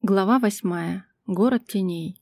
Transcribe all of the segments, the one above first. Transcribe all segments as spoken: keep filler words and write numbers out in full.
Глава восьмая. Город теней.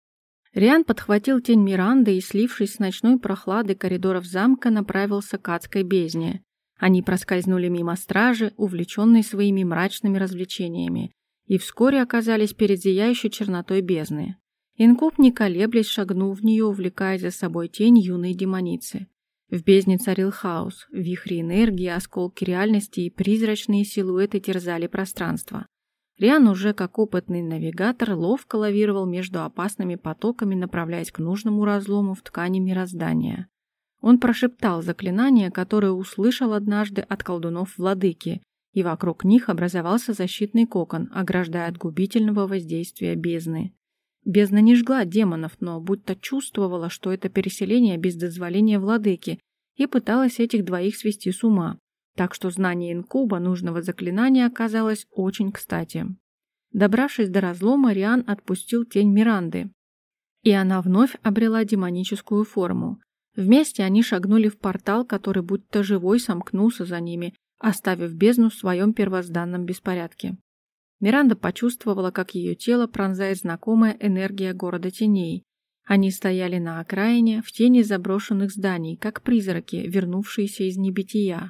Риан подхватил тень Миранды и, слившись с ночной прохладой коридоров замка, направился к адской бездне. Они проскользнули мимо стражи, увлеченные своими мрачными развлечениями, и вскоре оказались перед зияющей чернотой бездны. Инкуб, не колеблясь, шагнул в нее, увлекая за собой тень юной демоницы. В бездне царил хаос, вихри энергии, осколки реальности и призрачные силуэты терзали пространство. Риан уже как опытный навигатор ловко лавировал между опасными потоками, направляясь к нужному разлому в ткани мироздания. Он прошептал заклинание, которое услышал однажды от колдунов владыки, и вокруг них образовался защитный кокон, ограждая от губительного воздействия бездны. Бездна не жгла демонов, но будто чувствовала, что это переселение без дозволения владыки, и пыталась этих двоих свести с ума. Так что знание инкуба нужного заклинания оказалось очень кстати. Добравшись до разлома, Риан отпустил тень Миранды, и она вновь обрела демоническую форму. Вместе они шагнули в портал, который будто живой сомкнулся за ними, оставив бездну в своем первозданном беспорядке. Миранда почувствовала, как ее тело пронзает знакомая энергия города теней. Они стояли на окраине, в тени заброшенных зданий, как призраки, вернувшиеся из небытия.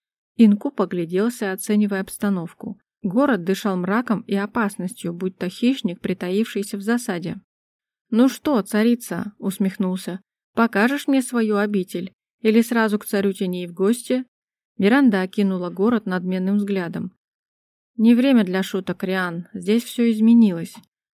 Инкуб огляделся, оценивая обстановку. Город дышал мраком и опасностью, будто хищник, притаившийся в засаде. «Ну что, царица?» — усмехнулся. «Покажешь мне свою обитель? Или сразу к царю теней в гости?» Миранда окинула город надменным взглядом. «Не время для шуток, Риан, здесь все изменилось».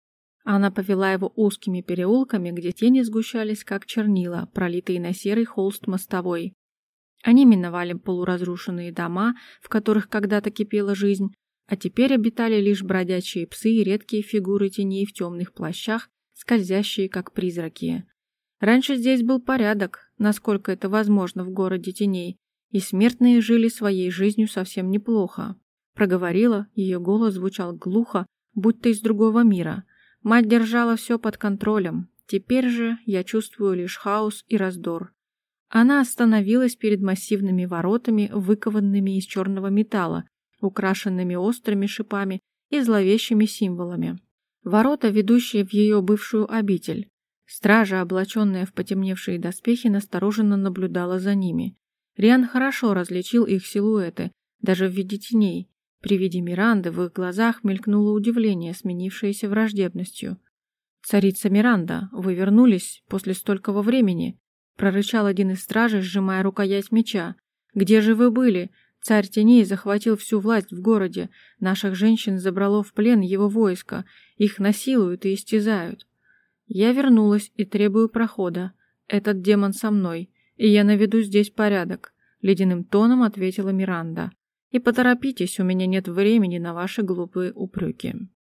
Она повела его узкими переулками, где тени сгущались, как чернила, пролитые на серый холст мостовой. Они миновали полуразрушенные дома, в которых когда-то кипела жизнь, а теперь обитали лишь бродячие псы и редкие фигуры теней в темных плащах, скользящие как призраки. Раньше здесь был порядок, насколько это возможно в городе теней, и смертные жили своей жизнью совсем неплохо. Проговорила, ее голос звучал глухо, будто из другого мира. Мать держала все под контролем, теперь же я чувствую лишь хаос и раздор. Она остановилась перед массивными воротами, выкованными из черного металла, украшенными острыми шипами и зловещими символами. Ворота, ведущие в ее бывшую обитель. Стража, облаченная в потемневшие доспехи, настороженно наблюдала за ними. Риан хорошо различил их силуэты, даже в виде теней. При виде Миранды в их глазах мелькнуло удивление, сменившееся враждебностью. «Царица Миранда, вы вернулись после столького времени?» — прорычал один из стражей, сжимая рукоять меча. «Где же вы были? Царь теней захватил всю власть в городе. Наших женщин забрало в плен его войско. Их насилуют и истязают. Я вернулась и требую прохода. Этот демон со мной, и я наведу здесь порядок», — ледяным тоном ответила Миранда. «И поторопитесь, у меня нет времени на ваши глупые упреки».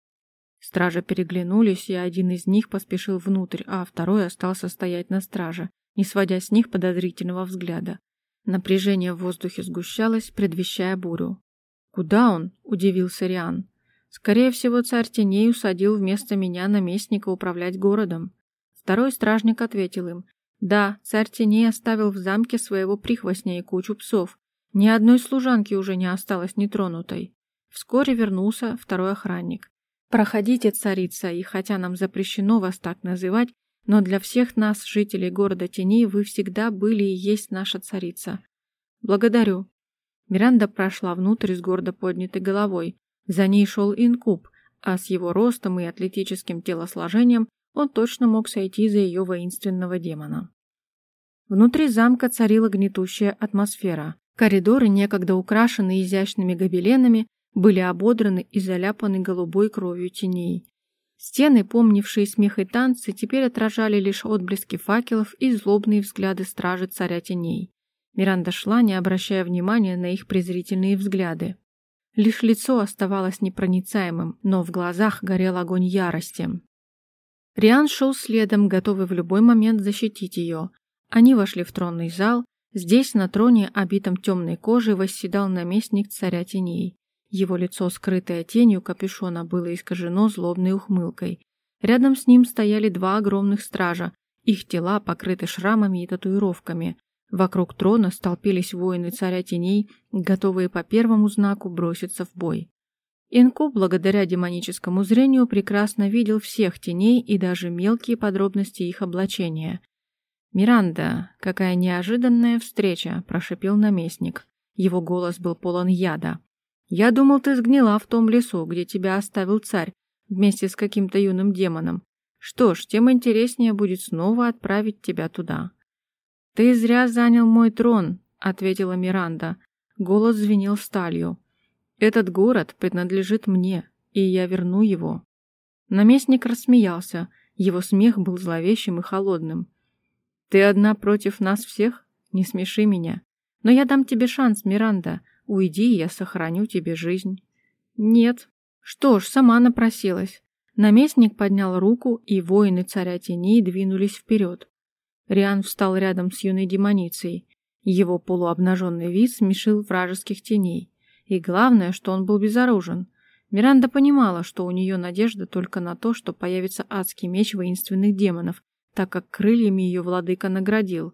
Стражи переглянулись, и один из них поспешил внутрь, а второй остался стоять на страже, не сводя с них подозрительного взгляда. Напряжение в воздухе сгущалось, предвещая бурю. «Куда он?» – удивился Риан. «Скорее всего, царь теней усадил вместо меня наместника управлять городом». Второй стражник ответил им. «Да, царь теней оставил в замке своего прихвостня и кучу псов. Ни одной служанки уже не осталось нетронутой». Вскоре вернулся второй охранник. «Проходите, царица, и хотя нам запрещено вас так называть, но для всех нас, жителей города теней, вы всегда были и есть наша царица». «Благодарю». Миранда прошла внутрь с гордо поднятой головой. За ней шел инкуб, а с его ростом и атлетическим телосложением он точно мог сойти за ее воинственного демона. Внутри замка царила гнетущая атмосфера. Коридоры, некогда украшенные изящными гобеленами, были ободраны и заляпаны голубой кровью теней. Стены, помнившие смех и танцы, теперь отражали лишь отблески факелов и злобные взгляды стражи царя теней. Миранда шла, не обращая внимания на их презрительные взгляды. Лишь лицо оставалось непроницаемым, но в глазах горел огонь ярости. Риан шел следом, готовый в любой момент защитить ее. Они вошли в тронный зал. Здесь, на троне, обитом темной кожей, восседал наместник царя теней. Его лицо, скрытое тенью капюшона, было искажено злобной ухмылкой. Рядом с ним стояли два огромных стража, их тела покрыты шрамами и татуировками. Вокруг трона столпились воины царя теней, готовые по первому знаку броситься в бой. Инкуб, благодаря демоническому зрению, прекрасно видел всех теней и даже мелкие подробности их облачения. «Миранда, какая неожиданная встреча!» – прошипел наместник. Его голос был полон яда. «Я думал, ты сгнила в том лесу, где тебя оставил царь, вместе с каким-то юным демоном. Что ж, тем интереснее будет снова отправить тебя туда». «Ты зря занял мой трон», — ответила Миранда. Голос звенел сталью. «Этот город принадлежит мне, и я верну его». Наместник рассмеялся. Его смех был зловещим и холодным. «Ты одна против нас всех? Не смеши меня. Но я дам тебе шанс, Миранда. Уйди, и я сохраню тебе жизнь». «Нет». «Что ж, сама напросилась». Наместник поднял руку, и воины царя теней двинулись вперед. Риан встал рядом с юной демоницей. Его полуобнаженный вид смешил вражеских теней. И главное, что он был безоружен. Миранда понимала, что у нее надежда только на то, что появится адский меч воинственных демонов, так как крыльями ее владыка наградил.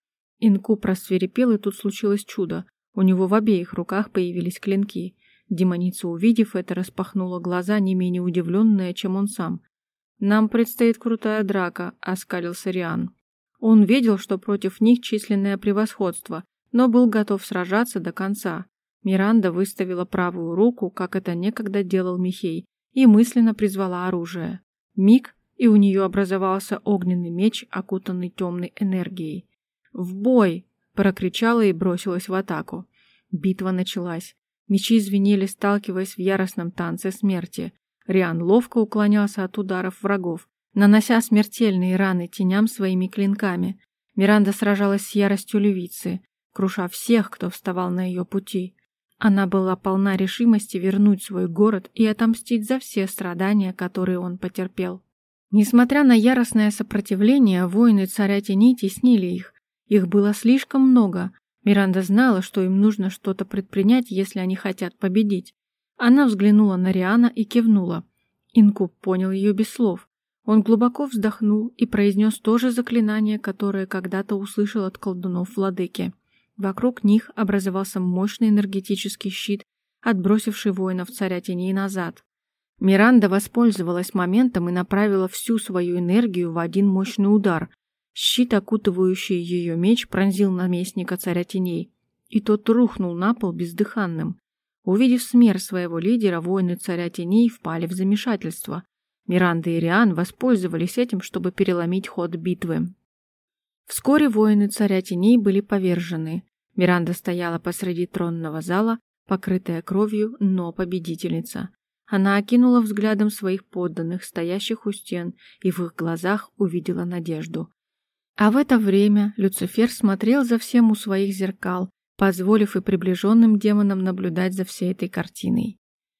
Инкуб рассвирепел, и тут случилось чудо. У него в обеих руках появились клинки. Демоница, увидев это, распахнула глаза, не менее удивленная, чем он сам. «Нам предстоит крутая драка», — оскалился Риан. Он видел, что против них численное превосходство, но был готов сражаться до конца. Миранда выставила правую руку, как это некогда делал Михей, и мысленно призвала оружие. Миг, и у нее образовался огненный меч, окутанный темной энергией. «В бой!» — прокричала и бросилась в атаку. Битва началась. Мечи звенели, сталкиваясь в яростном танце смерти. Риан ловко уклонялся от ударов врагов, нанося смертельные раны теням своими клинками. Миранда сражалась с яростью львицы, круша всех, кто вставал на ее пути. Она была полна решимости вернуть свой город и отомстить за все страдания, которые он потерпел. Несмотря на яростное сопротивление, воины царя теней теснили их. Их было слишком много. Миранда знала, что им нужно что-то предпринять, если они хотят победить. Она взглянула на Риана и кивнула. Инкуб понял ее без слов. Он глубоко вздохнул и произнес то же заклинание, которое когда-то услышал от колдунов владыки. Вокруг них образовался мощный энергетический щит, отбросивший воинов царя теней назад. Миранда воспользовалась моментом и направила всю свою энергию в один мощный удар. Щит, окутывающий ее меч, пронзил наместника царя теней, и тот рухнул на пол бездыханным. Увидев смерть своего лидера, воины царя теней впали в замешательство. Миранда и Риан воспользовались этим, чтобы переломить ход битвы. Вскоре воины царя теней были повержены. Миранда стояла посреди тронного зала, покрытая кровью, но победительница. Она окинула взглядом своих подданных, стоящих у стен, и в их глазах увидела надежду. А в это время Люцифер смотрел за всем у своих зеркал, позволив и приближенным демонам наблюдать за всей этой картиной.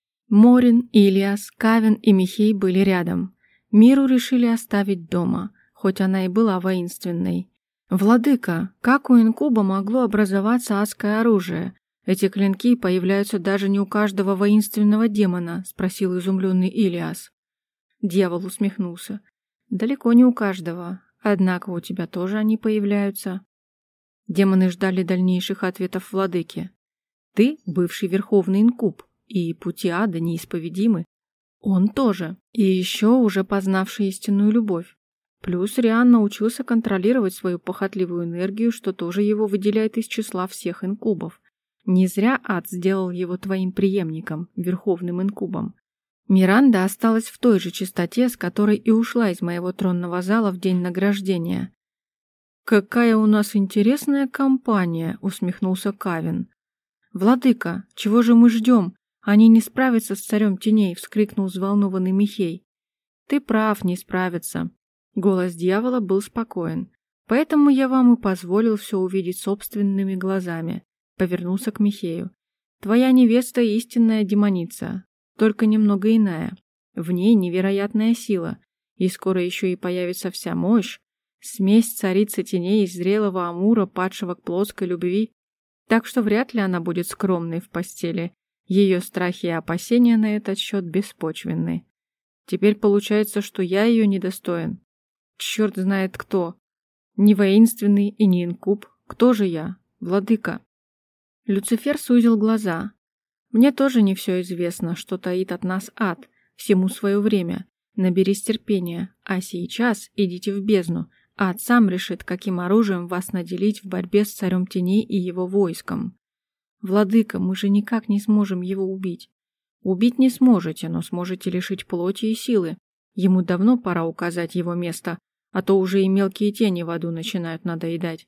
Морин, Илиас, Кавин и Михей были рядом. Миру решили оставить дома, хоть она и была воинственной. «Владыка, как у инкуба могло образоваться адское оружие? Эти клинки появляются даже не у каждого воинственного демона», — спросил изумленный Илиас. Дьявол усмехнулся. «Далеко не у каждого, однако у тебя тоже они появляются». Демоны ждали дальнейших ответов владыки. «Ты — бывший верховный инкуб, и пути ада неисповедимы. Он тоже, и еще уже познавший истинную любовь. Плюс Риан научился контролировать свою похотливую энергию, что тоже его выделяет из числа всех инкубов. Не зря ад сделал его твоим преемником, верховным инкубом. Миранда осталась в той же чистоте, с которой и ушла из моего тронного зала в день награждения». «Какая у нас интересная компания», — усмехнулся Кавин. «Владыка, чего же мы ждем? Они не справятся с царем теней», — вскрикнул взволнованный Михей. «Ты прав, не справятся». Голос дьявола был спокоен. «Поэтому я вам и позволил все увидеть собственными глазами», — повернулся к Михею. «Твоя невеста — истинная демоница, только немного иная. В ней невероятная сила, и скоро еще и появится вся мощь, смесь царицы теней из зрелого амура, падшего к плоской любви. Так что вряд ли она будет скромной в постели. Ее страхи и опасения на этот счет беспочвенны. Теперь получается, что я ее недостоин. Черт знает кто. Не воинственный и не инкуб. Кто же я? Владыка». Люцифер сузил глаза. Мне тоже не все известно, что таит от нас ад. Всему свое время. Наберись терпения. А сейчас идите в бездну. Ад сам решит, каким оружием вас наделить в борьбе с царем теней и его войском. Владыка, мы же никак не сможем его убить. Убить не сможете, но сможете лишить плоти и силы. Ему давно пора указать его место, а то уже и мелкие тени в аду начинают надоедать.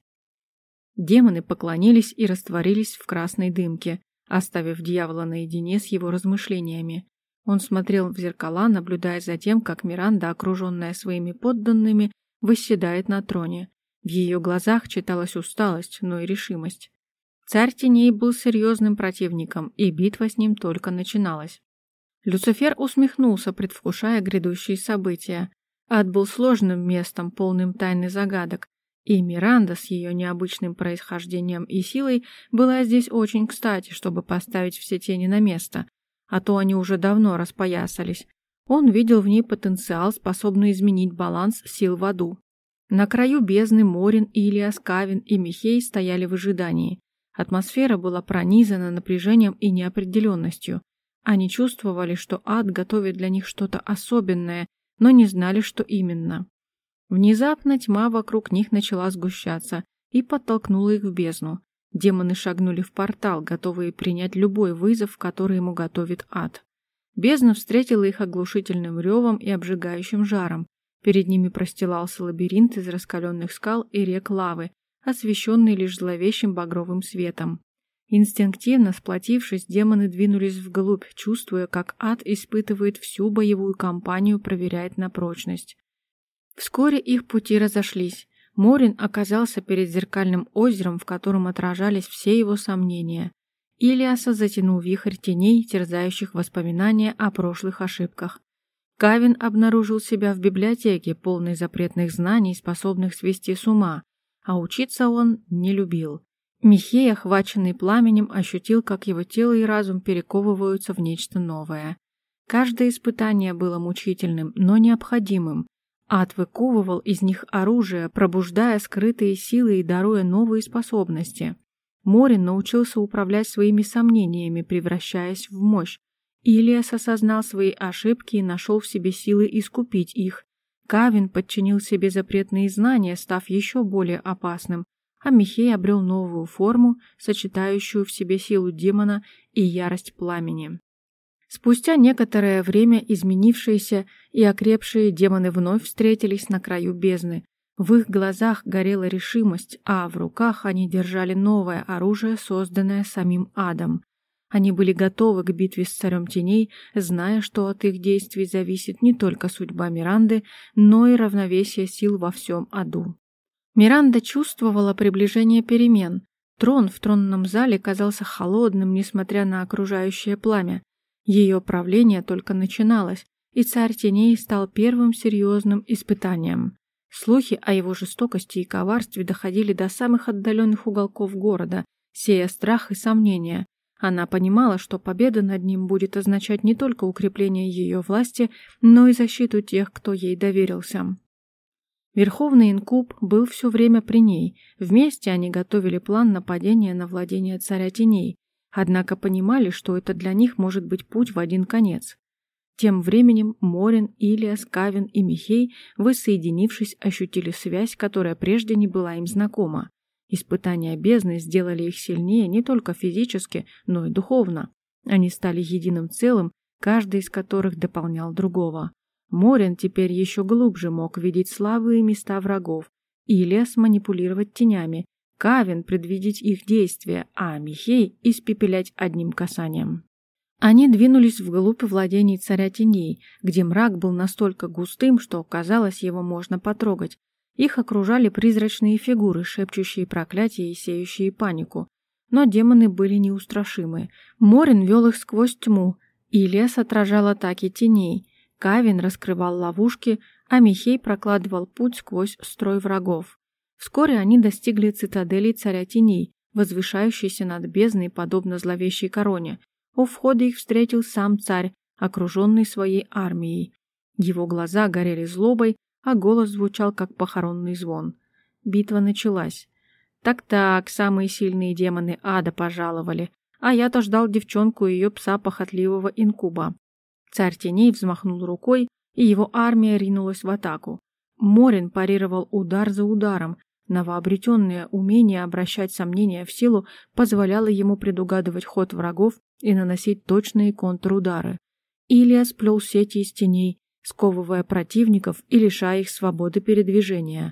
Демоны поклонились и растворились в красной дымке, оставив дьявола наедине с его размышлениями. Он смотрел в зеркала, наблюдая за тем, как Миранда, окруженная своими подданными, восседает на троне. В ее глазах читалась усталость, но и решимость. Царь теней был серьезным противником, и битва с ним только начиналась. Люцифер усмехнулся, предвкушая грядущие события. Ад был сложным местом, полным тайн и загадок, и Миранда с ее необычным происхождением и силой была здесь очень кстати, чтобы поставить все тени на место, а то они уже давно распоясались. Он видел в ней потенциал, способный изменить баланс сил в аду. На краю бездны Морин, Илиас, Кавин и Михей стояли в ожидании. Атмосфера была пронизана напряжением и неопределенностью. Они чувствовали, что ад готовит для них что-то особенное, но не знали, что именно. Внезапно тьма вокруг них начала сгущаться и подтолкнула их в бездну. Демоны шагнули в портал, готовые принять любой вызов, который ему готовит ад. Бездна встретила их оглушительным ревом и обжигающим жаром. Перед ними простилался лабиринт из раскаленных скал и рек лавы, освещенный лишь зловещим багровым светом. Инстинктивно сплотившись, демоны двинулись вглубь, чувствуя, как ад испытывает всю боевую кампанию, проверяет на прочность. Вскоре их пути разошлись. Морин оказался перед зеркальным озером, в котором отражались все его сомнения. Илиаса затянул вихрь теней, терзающих воспоминания о прошлых ошибках. Кавин обнаружил себя в библиотеке, полной запретных знаний, способных свести с ума, а учиться он не любил. Михей, охваченный пламенем, ощутил, как его тело и разум перековываются в нечто новое. Каждое испытание было мучительным, но необходимым. Ад выковывал из них оружие, пробуждая скрытые силы и даруя новые способности. Морин научился управлять своими сомнениями, превращаясь в мощь. Илиас осознал свои ошибки и нашел в себе силы искупить их. Кавин подчинил себе запретные знания, став еще более опасным, а Михей обрел новую форму, сочетающую в себе силу демона и ярость пламени. Спустя некоторое время изменившиеся и окрепшие демоны вновь встретились на краю бездны. В их глазах горела решимость, а в руках они держали новое оружие, созданное самим адом. Они были готовы к битве с царем теней, зная, что от их действий зависит не только судьба Миранды, но и равновесие сил во всем аду. Миранда чувствовала приближение перемен. Трон в тронном зале казался холодным, несмотря на окружающее пламя. Ее правление только начиналось, и царь теней стал первым серьезным испытанием. Слухи о его жестокости и коварстве доходили до самых отдаленных уголков города, сея страх и сомнения. Она понимала, что победа над ним будет означать не только укрепление ее власти, но и защиту тех, кто ей доверился. Верховный инкуб был все время при ней. Вместе они готовили план нападения на владение царя теней, однако понимали, что это для них может быть путь в один конец. Тем временем Морин, Илиас, Кавин и Михей, воссоединившись, ощутили связь, которая прежде не была им знакома. Испытания бездны сделали их сильнее не только физически, но и духовно. Они стали единым целым, каждый из которых дополнял другого. Морин теперь еще глубже мог видеть слабые места врагов, Илиас манипулировать тенями, Кавин предвидеть их действия, а Михей испепелять одним касанием. Они двинулись вглубь владений царя теней, где мрак был настолько густым, что, казалось, его можно потрогать. Их окружали призрачные фигуры, шепчущие проклятия и сеющие панику. Но демоны были неустрашимы. Морин вел их сквозь тьму, Илиас отражал атаки теней, Кавин раскрывал ловушки, а Михей прокладывал путь сквозь строй врагов. Вскоре они достигли цитадели царя теней, возвышающейся над бездной, подобно зловещей короне. У входа их встретил сам царь, окруженный своей армией. Его глаза горели злобой, а голос звучал, как похоронный звон. Битва началась. Так-так, самые сильные демоны ада пожаловали. а я-то ждал девчонку и ее пса похотливого инкуба. Царь теней взмахнул рукой, и его армия ринулась в атаку. Морин парировал удар за ударом. Новообретенное умение обращать сомнения в силу позволяло ему предугадывать ход врагов и наносить точные контрудары. Илиас плел сети из теней, сковывая противников и лишая их свободы передвижения.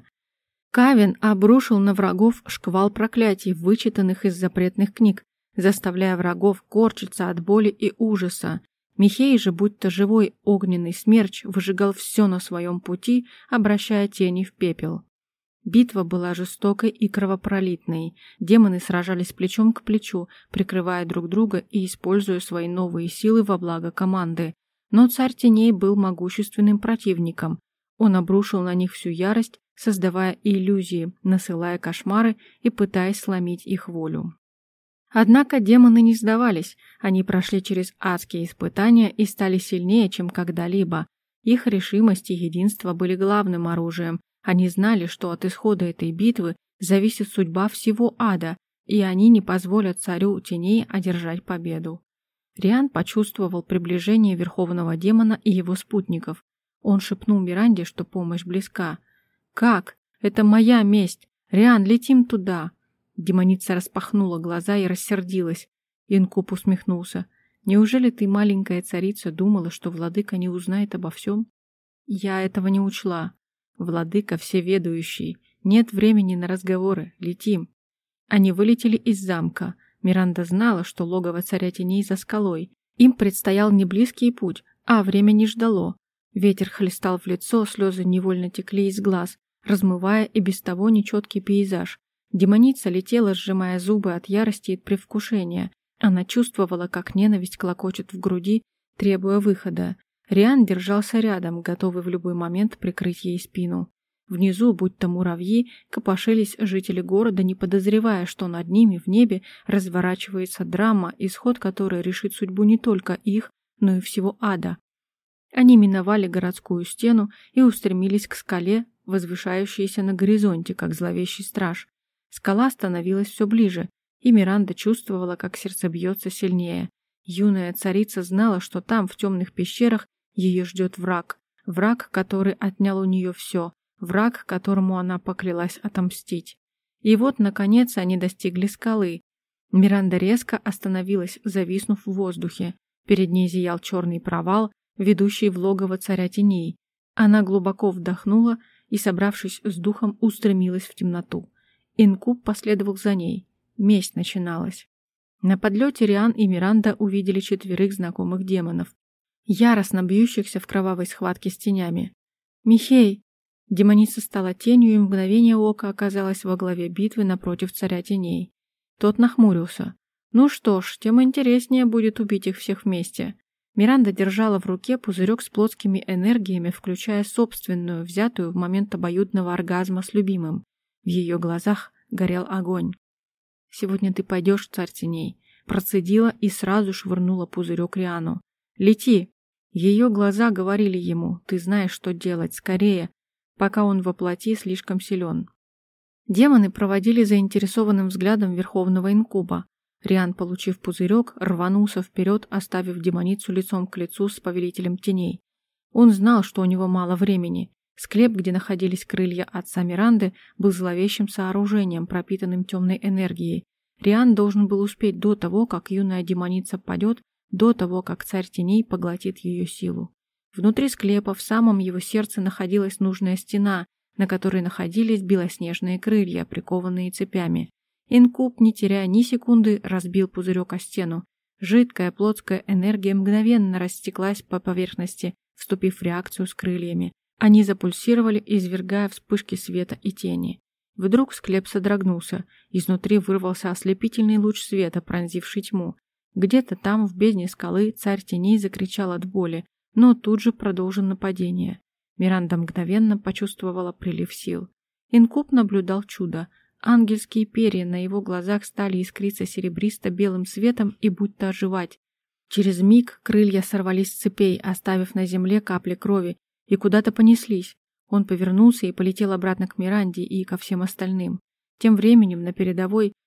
Кавин обрушил на врагов шквал проклятий, вычитанных из запретных книг, заставляя врагов корчиться от боли и ужаса. Михей же, будто живой огненный смерч, выжигал все на своем пути, обращая тени в пепел. Битва была жестокой и кровопролитной. Демоны сражались плечом к плечу, прикрывая друг друга и используя свои новые силы во благо команды. Но царь теней был могущественным противником. Он обрушил на них всю ярость, создавая иллюзии, насылая кошмары и пытаясь сломить их волю. Однако демоны не сдавались, они прошли через адские испытания и стали сильнее, чем когда-либо. Их решимость и единство были главным оружием. Они знали, что от исхода этой битвы зависит судьба всего ада, и они не позволят царю теней одержать победу. Риан почувствовал приближение верховного демона и его спутников. Он шепнул Миранде, что помощь близка. «Как? Это моя месть! Риан, летим туда!» Демоница распахнула глаза и рассердилась. Инкуб усмехнулся. «Неужели ты, маленькая царица, думала, что владыка не узнает обо всем?» «Я этого не учла. Владыка всеведущий. Нет времени на разговоры. Летим». Они вылетели из замка. Миранда знала, что логово царя теней за скалой. Им предстоял не близкий путь, а время не ждало. Ветер хлестал в лицо, слезы невольно текли из глаз, размывая и без того нечеткий пейзаж. Демоница летела, сжимая зубы от ярости и предвкушения. Она чувствовала, как ненависть клокочет в груди, требуя выхода. Риан держался рядом, готовый в любой момент прикрыть ей спину. Внизу, будто муравьи, копошились жители города, не подозревая, что над ними в небе разворачивается драма, исход которой решит судьбу не только их, но и всего ада. Они миновали городскую стену и устремились к скале, возвышающейся на горизонте, как зловещий страж. Скала становилась все ближе, и Миранда чувствовала, как сердце бьется сильнее. Юная царица знала, что там, в темных пещерах, ее ждет враг. Враг, который отнял у нее все. Враг, которому она поклялась отомстить. И вот, наконец, они достигли скалы. Миранда резко остановилась, зависнув в воздухе. Перед ней зиял черный провал, ведущий в логово царя теней. Она глубоко вдохнула и, собравшись с духом, устремилась в темноту. Инкуб последовал за ней. Месть начиналась. На подлете Риан и Миранда увидели четверых знакомых демонов, яростно бьющихся в кровавой схватке с тенями. «Михей!» Демоница стала тенью и в мгновение ока оказалась во главе битвы напротив царя теней. Тот нахмурился. «Ну что ж, тем интереснее будет убить их всех вместе». Миранда держала в руке пузырек с плотскими энергиями, включая собственную, взятую в момент обоюдного оргазма с любимым. В ее глазах горел огонь. «Сегодня ты пойдешь, царь теней», процедила и сразу швырнула пузырек Риану. «Лети!» Ее глаза говорили ему: «Ты знаешь, что делать, скорее!» пока он воплоти слишком силен. Демоны проводили заинтересованным взглядом верховного инкуба. Риан, получив пузырек, рванулся вперед, оставив демоницу лицом к лицу с повелителем теней. Он знал, что у него мало времени. Склеп, где находились крылья отца Миранды, был зловещим сооружением, пропитанным темной энергией. Риан должен был успеть до того, как юная демоница падет, до того, как царь теней поглотит ее силу. Внутри склепа, в самом его сердце, находилась нужная стена, на которой находились белоснежные крылья, прикованные цепями. Инкуб, не теряя ни секунды, разбил пузырек о стену. Жидкая плотская энергия мгновенно растеклась по поверхности, вступив в реакцию с крыльями. Они запульсировали, извергая вспышки света и тени. Вдруг склеп содрогнулся. Изнутри вырвался ослепительный луч света, пронзивший тьму. Где-то там, в бездне скалы, царь теней закричал от боли, но тут же продолжил нападение. Миранда мгновенно почувствовала прилив сил. Инкуб наблюдал чудо. Ангельские перья на его глазах стали искриться серебристо-белым светом и будто оживать. Через миг крылья сорвались с цепей, оставив на земле капли крови, и куда-то понеслись. Он повернулся и полетел обратно к Миранде и ко всем остальным. Тем временем на передовой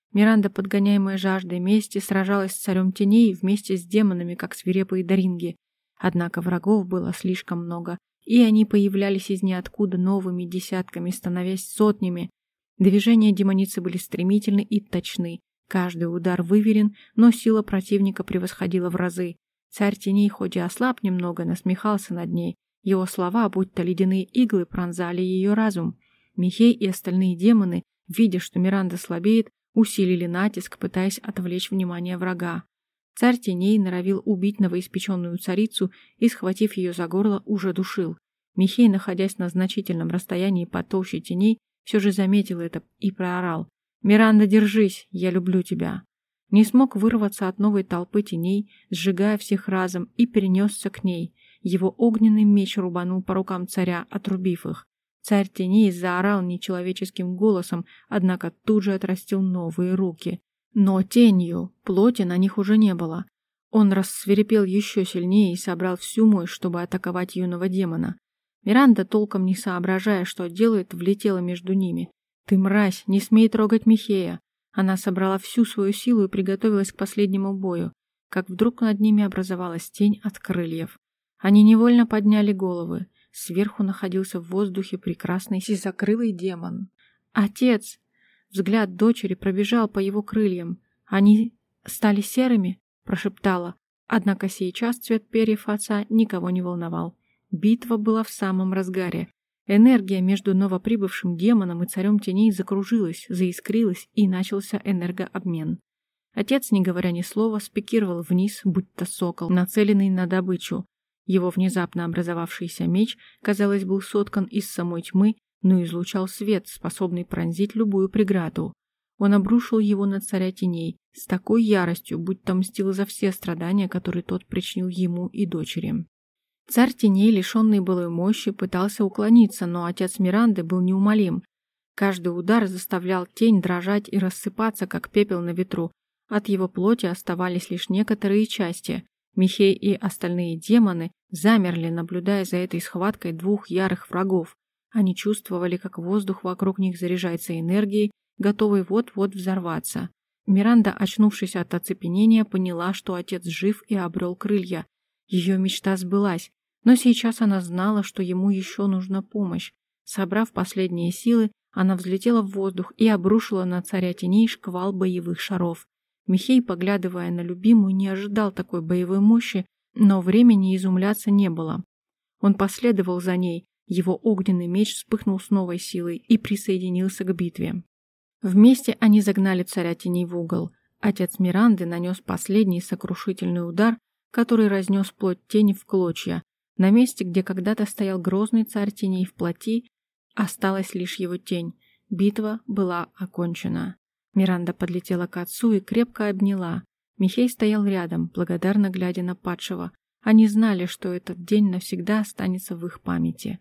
Миранда, подгоняемая жаждой мести, сражалась с царем теней вместе с демонами, как свирепые даринги. Однако врагов было слишком много, и они появлялись из ниоткуда новыми десятками, становясь сотнями. Движения демоницы были стремительны и точны. Каждый удар выверен, но сила противника превосходила в разы. Царь теней хоть и ослаб немного, насмехался над ней. Его слова, будто ледяные иглы, пронзали ее разум. Михей и остальные демоны, видя, что Миранда слабеет, усилили натиск, пытаясь отвлечь внимание врага. Царь теней норовил убить новоиспеченную царицу и, схватив ее за горло, уже душил. Михей, находясь на значительном расстоянии потолще теней, все же заметил это и проорал: «Миранда, держись, я люблю тебя». Не смог вырваться от новой толпы теней, сжигая всех разом, и перенесся к ней. Его огненный меч рубанул по рукам царя, отрубив их. Царь теней заорал нечеловеческим голосом, однако тут же отрастил новые руки. Но тенью, плоти на них уже не было. Он рассвирепел еще сильнее и собрал всю мощь, чтобы атаковать юного демона. Миранда, толком не соображая, что делает, влетела между ними. «Ты мразь, не смей трогать Михея!» Она собрала всю свою силу и приготовилась к последнему бою, как вдруг над ними образовалась тень от крыльев. Они невольно подняли головы. Сверху находился в воздухе прекрасный сизокрылый демон. «Отец!» Взгляд дочери пробежал по его крыльям. «Они стали серыми?» – прошептала. Однако сейчас цвет перьев отца никого не волновал. Битва была в самом разгаре. Энергия между новоприбывшим демоном и царем теней закружилась, заискрилась, и начался энергообмен. Отец, не говоря ни слова, спикировал вниз, будто сокол, нацеленный на добычу. Его внезапно образовавшийся меч, казалось, был соткан из самой тьмы, но излучал свет, способный пронзить любую преграду. Он обрушил его на царя теней с такой яростью, будто мстил за все страдания, которые тот причинил ему и дочери. Царь теней, лишенный былой мощи, пытался уклониться, но отец Миранды был неумолим. Каждый удар заставлял тень дрожать и рассыпаться, как пепел на ветру. От его плоти оставались лишь некоторые части. Михей и остальные демоны замерли, наблюдая за этой схваткой двух ярых врагов. Они чувствовали, как воздух вокруг них заряжается энергией, готовой вот-вот взорваться. Миранда, очнувшись от оцепенения, поняла, что отец жив и обрел крылья. Ее мечта сбылась. Но сейчас она знала, что ему еще нужна помощь. Собрав последние силы, она взлетела в воздух и обрушила на царя теней шквал боевых шаров. Михей, поглядывая на любимую, не ожидал такой боевой мощи, но времени изумляться не было. Он последовал за ней, его огненный меч вспыхнул с новой силой и присоединился к битве. Вместе они загнали царя теней в угол. Отец Миранды нанес последний сокрушительный удар, который разнес плоть тени в клочья. На месте, где когда-то стоял грозный царь теней в плоти, осталась лишь его тень. Битва была окончена. Миранда подлетела к отцу и крепко обняла. Михей стоял рядом, благодарно глядя на падшего. Они знали, что этот день навсегда останется в их памяти.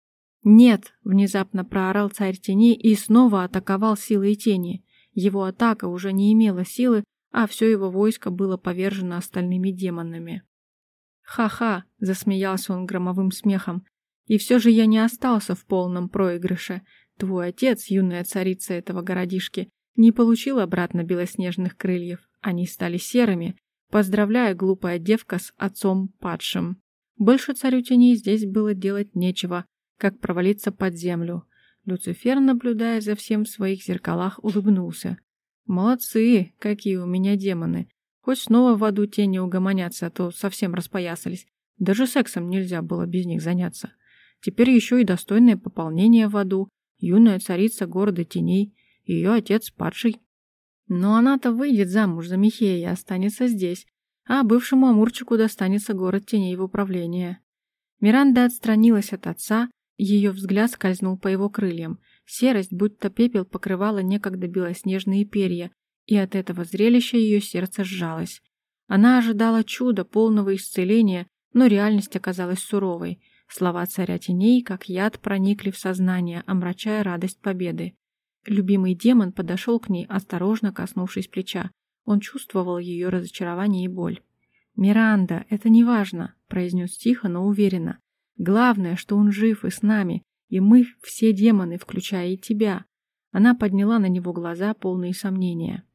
«Нет!» – внезапно проорал царь теней и снова атаковал силой тени. Его атака уже не имела силы, а все его войско было повержено остальными демонами. «Ха-ха!» – засмеялся он громовым смехом. «И все же я не остался в полном проигрыше. Твой отец, юная царица этого городишки, не получил обратно белоснежных крыльев. Они стали серыми. Поздравляю, глупая девка, с отцом падшим. Больше царю теней здесь было делать нечего, как провалиться под землю». Люцифер, наблюдая за всем в своих зеркалах, улыбнулся. «Молодцы, какие у меня демоны. Хоть снова в аду тени угомонятся, а то совсем распоясались. Даже сексом нельзя было без них заняться. Теперь еще и достойное пополнение в аду. Юная царица города теней, ее отец падший. Но она-то выйдет замуж за Михея и останется здесь, а бывшему амурчику достанется город теней в управление». Миранда отстранилась от отца, ее взгляд скользнул по его крыльям. Серость, будто пепел, покрывала некогда белоснежные перья, и от этого зрелища ее сердце сжалось. Она ожидала чуда, полного исцеления, но реальность оказалась суровой. Слова царя теней, как яд, проникли в сознание, омрачая радость победы. Любимый демон подошел к ней, осторожно коснувшись плеча. Он чувствовал ее разочарование и боль. «Миранда, это не важно», — произнес тихо, но уверенно. «Главное, что он жив и с нами, и мы все демоны, включая и тебя». Она подняла на него глаза, полные сомнения.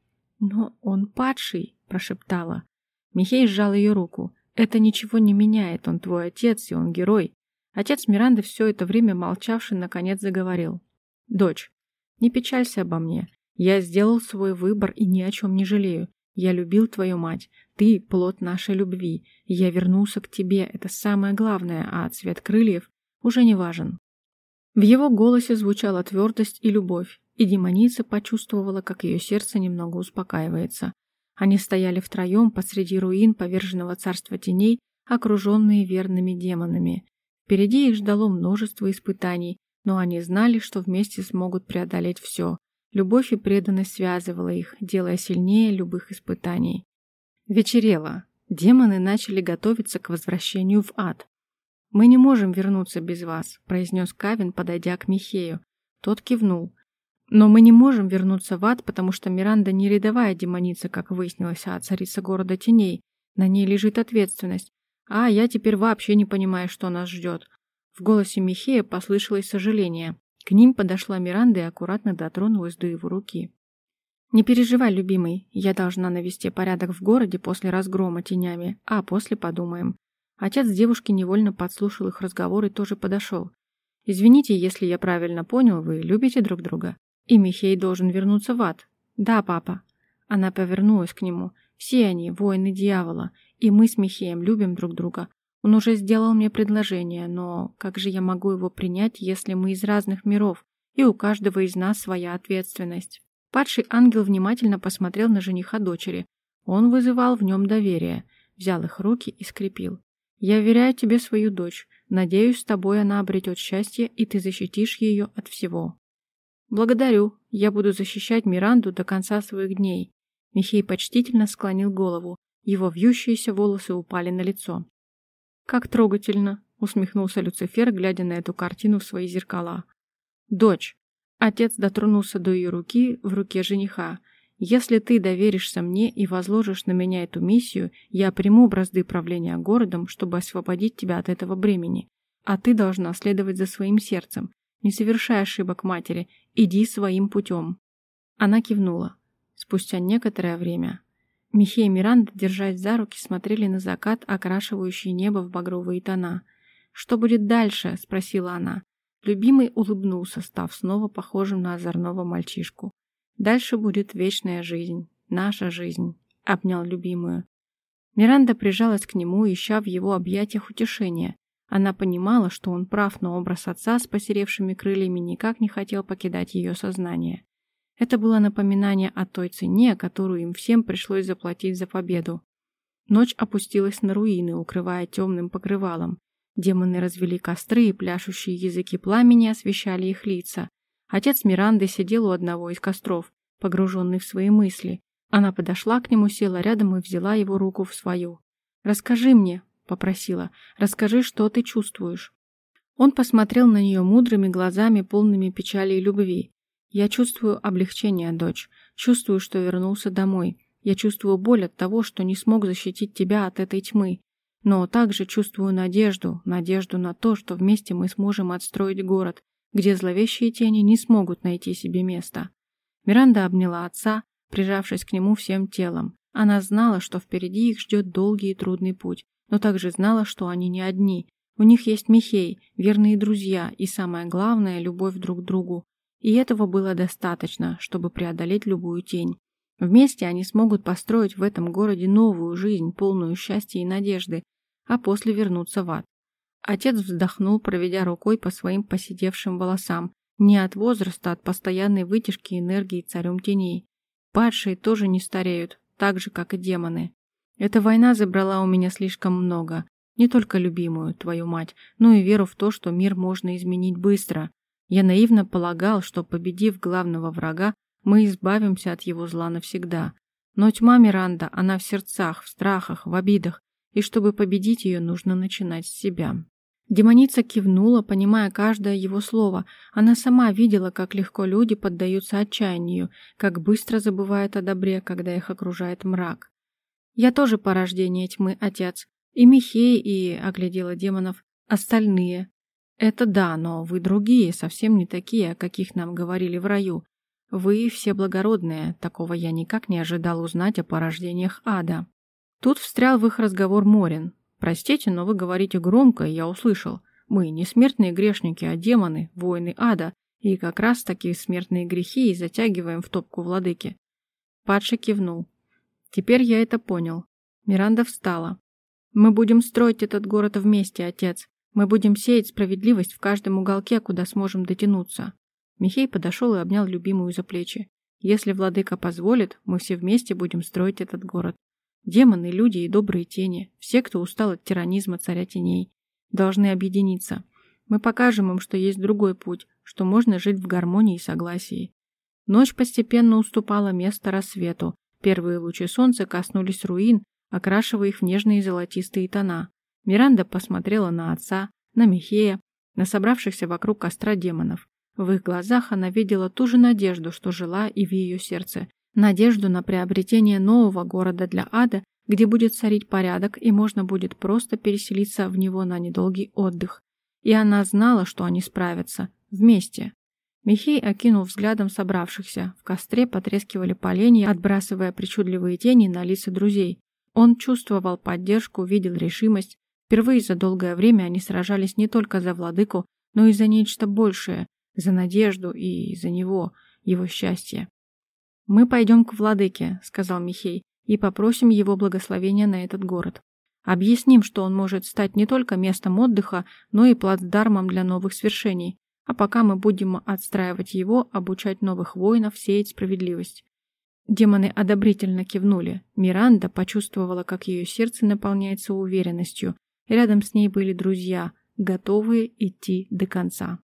«Но он падший», — прошептала. Михей сжал ее руку. «Это ничего не меняет, он твой отец, и он герой». Отец Миранды, все это время молчавший, наконец заговорил. «Дочь, не печалься обо мне. Я сделал свой выбор и ни о чем не жалею. Я любил твою мать. Ты — плод нашей любви. И я вернулся к тебе, это самое главное, а цвет крыльев уже не важен». В его голосе звучала твердость и любовь, и демоница почувствовала, как ее сердце немного успокаивается. Они стояли втроем посреди руин поверженного царства теней, окруженные верными демонами. Впереди их ждало множество испытаний, но они знали, что вместе смогут преодолеть все. Любовь и преданность связывала их, делая сильнее любых испытаний. Вечерело. Демоны начали готовиться к возвращению в ад. «Мы не можем вернуться без вас», — произнес Кавин, подойдя к Михею. Тот кивнул. «Но мы не можем вернуться в ад, потому что Миранда не рядовая демоница, как выяснилось, а царица города теней. На ней лежит ответственность. А я теперь вообще не понимаю, что нас ждет». В голосе Михея послышалось сожаление. К ним подошла Миранда и аккуратно дотронулась до его руки. «Не переживай, любимый, я должна навести порядок в городе после разгрома тенями, а после подумаем». Отец девушки невольно подслушал их разговор и тоже подошел. «Извините, если я правильно понял, вы любите друг друга? И Михей должен вернуться в ад?» «Да, папа». Она повернулась к нему. «Все они воины дьявола, и мы с Михеем любим друг друга. Он уже сделал мне предложение, но как же я могу его принять, если мы из разных миров, и у каждого из нас своя ответственность?» Падший ангел внимательно посмотрел на жениха дочери. Он вызывал в нем доверие, взял их руки и скрепил. «Я веряю тебе свою дочь. Надеюсь, с тобой она обретет счастье, и ты защитишь ее от всего». «Благодарю. Я буду защищать Миранду до конца своих дней». Михей почтительно склонил голову. Его вьющиеся волосы упали на лицо. «Как трогательно», — усмехнулся Люцифер, глядя на эту картину в свои зеркала. «Дочь». Отец дотронулся до ее руки в руке жениха. «Если ты доверишься мне и возложишь на меня эту миссию, я приму бразды правления городом, чтобы освободить тебя от этого бремени. А ты должна следовать за своим сердцем. Не совершай ошибок матери, иди своим путем». Она кивнула. Спустя некоторое время Михей и Миранда, держась за руки, смотрели на закат, окрашивающий небо в багровые тона. «Что будет дальше?» — спросила она. Любимый улыбнулся, став снова похожим на озорного мальчишку. «Дальше будет вечная жизнь, наша жизнь», — обнял любимую. Миранда прижалась к нему, ища в его объятиях утешения. Она понимала, что он прав, но образ отца с посеревшими крыльями никак не хотел покидать ее сознание. Это было напоминание о той цене, которую им всем пришлось заплатить за победу. Ночь опустилась на руины, укрывая темным покрывалом. Демоны развели костры, и пляшущие языки пламени освещали их лица. Отец Миранды сидел у одного из костров, погруженный в свои мысли. Она подошла к нему, села рядом и взяла его руку в свою. «Расскажи мне», — попросила, — «расскажи, что ты чувствуешь». Он посмотрел на нее мудрыми глазами, полными печали и любви. «Я чувствую облегчение, дочь. Чувствую, что вернулся домой. Я чувствую боль от того, что не смог защитить тебя от этой тьмы. Но также чувствую надежду, надежду на то, что вместе мы сможем отстроить город, где зловещие тени не смогут найти себе места». Миранда обняла отца, прижавшись к нему всем телом. Она знала, что впереди их ждет долгий и трудный путь, но также знала, что они не одни. У них есть Михей, верные друзья и, самое главное, любовь друг к другу. И этого было достаточно, чтобы преодолеть любую тень. Вместе они смогут построить в этом городе новую жизнь, полную счастья и надежды, а после вернуться в ад. Отец вздохнул, проведя рукой по своим поседевшим волосам. Не от возраста, а от постоянной вытяжки энергии царем теней. Падшие тоже не стареют, так же, как и демоны. Эта война забрала у меня слишком много. Не только любимую, твою мать, но и веру в то, что мир можно изменить быстро. Я наивно полагал, что, победив главного врага, мы избавимся от его зла навсегда. Но тьма Миранда, она в сердцах, в страхах, в обидах, и чтобы победить ее, нужно начинать с себя. Демоница кивнула, понимая каждое его слово. Она сама видела, как легко люди поддаются отчаянию, как быстро забывают о добре, когда их окружает мрак. «Я тоже порождение тьмы, отец. И Михей, и, — оглядела демонов, — остальные. Это да, но вы другие, совсем не такие, о каких нам говорили в раю. Вы все благородные, такого я никак не ожидал узнать о порождениях ада». Тут встрял в их разговор Морин. «Простите, но вы говорите громко, и я услышал. Мы не смертные грешники, а демоны, воины ада, и как раз такие смертные грехи и затягиваем в топку владыки». Падший кивнул. «Теперь я это понял». Миранда встала. «Мы будем строить этот город вместе, отец. Мы будем сеять справедливость в каждом уголке, куда сможем дотянуться». Михей подошел и обнял любимую за плечи. «Если владыка позволит, мы все вместе будем строить этот город. Демоны, люди и добрые тени, все, кто устал от тиранизма царя теней, должны объединиться. Мы покажем им, что есть другой путь, что можно жить в гармонии и согласии». Ночь постепенно уступала место рассвету. Первые лучи солнца коснулись руин, окрашивая их в нежные золотистые тона. Миранда посмотрела на отца, на Михея, на собравшихся вокруг костра демонов. В их глазах она видела ту же надежду, что жила и в ее сердце. Надежду на приобретение нового города для ада, где будет царить порядок и можно будет просто переселиться в него на недолгий отдых. И она знала, что они справятся. Вместе. Михей окинул взглядом собравшихся. В костре потрескивали поленья, отбрасывая причудливые тени на лица друзей. Он чувствовал поддержку, видел решимость. Впервые за долгое время они сражались не только за владыку, но и за нечто большее, за надежду и за него, его счастье. «Мы пойдем к владыке», — сказал Михей, «и попросим его благословения на этот город. Объясним, что он может стать не только местом отдыха, но и плацдармом для новых свершений. А пока мы будем отстраивать его, обучать новых воинов, сеять справедливость». Демоны одобрительно кивнули. Миранда почувствовала, как ее сердце наполняется уверенностью. Рядом с ней были друзья, готовые идти до конца.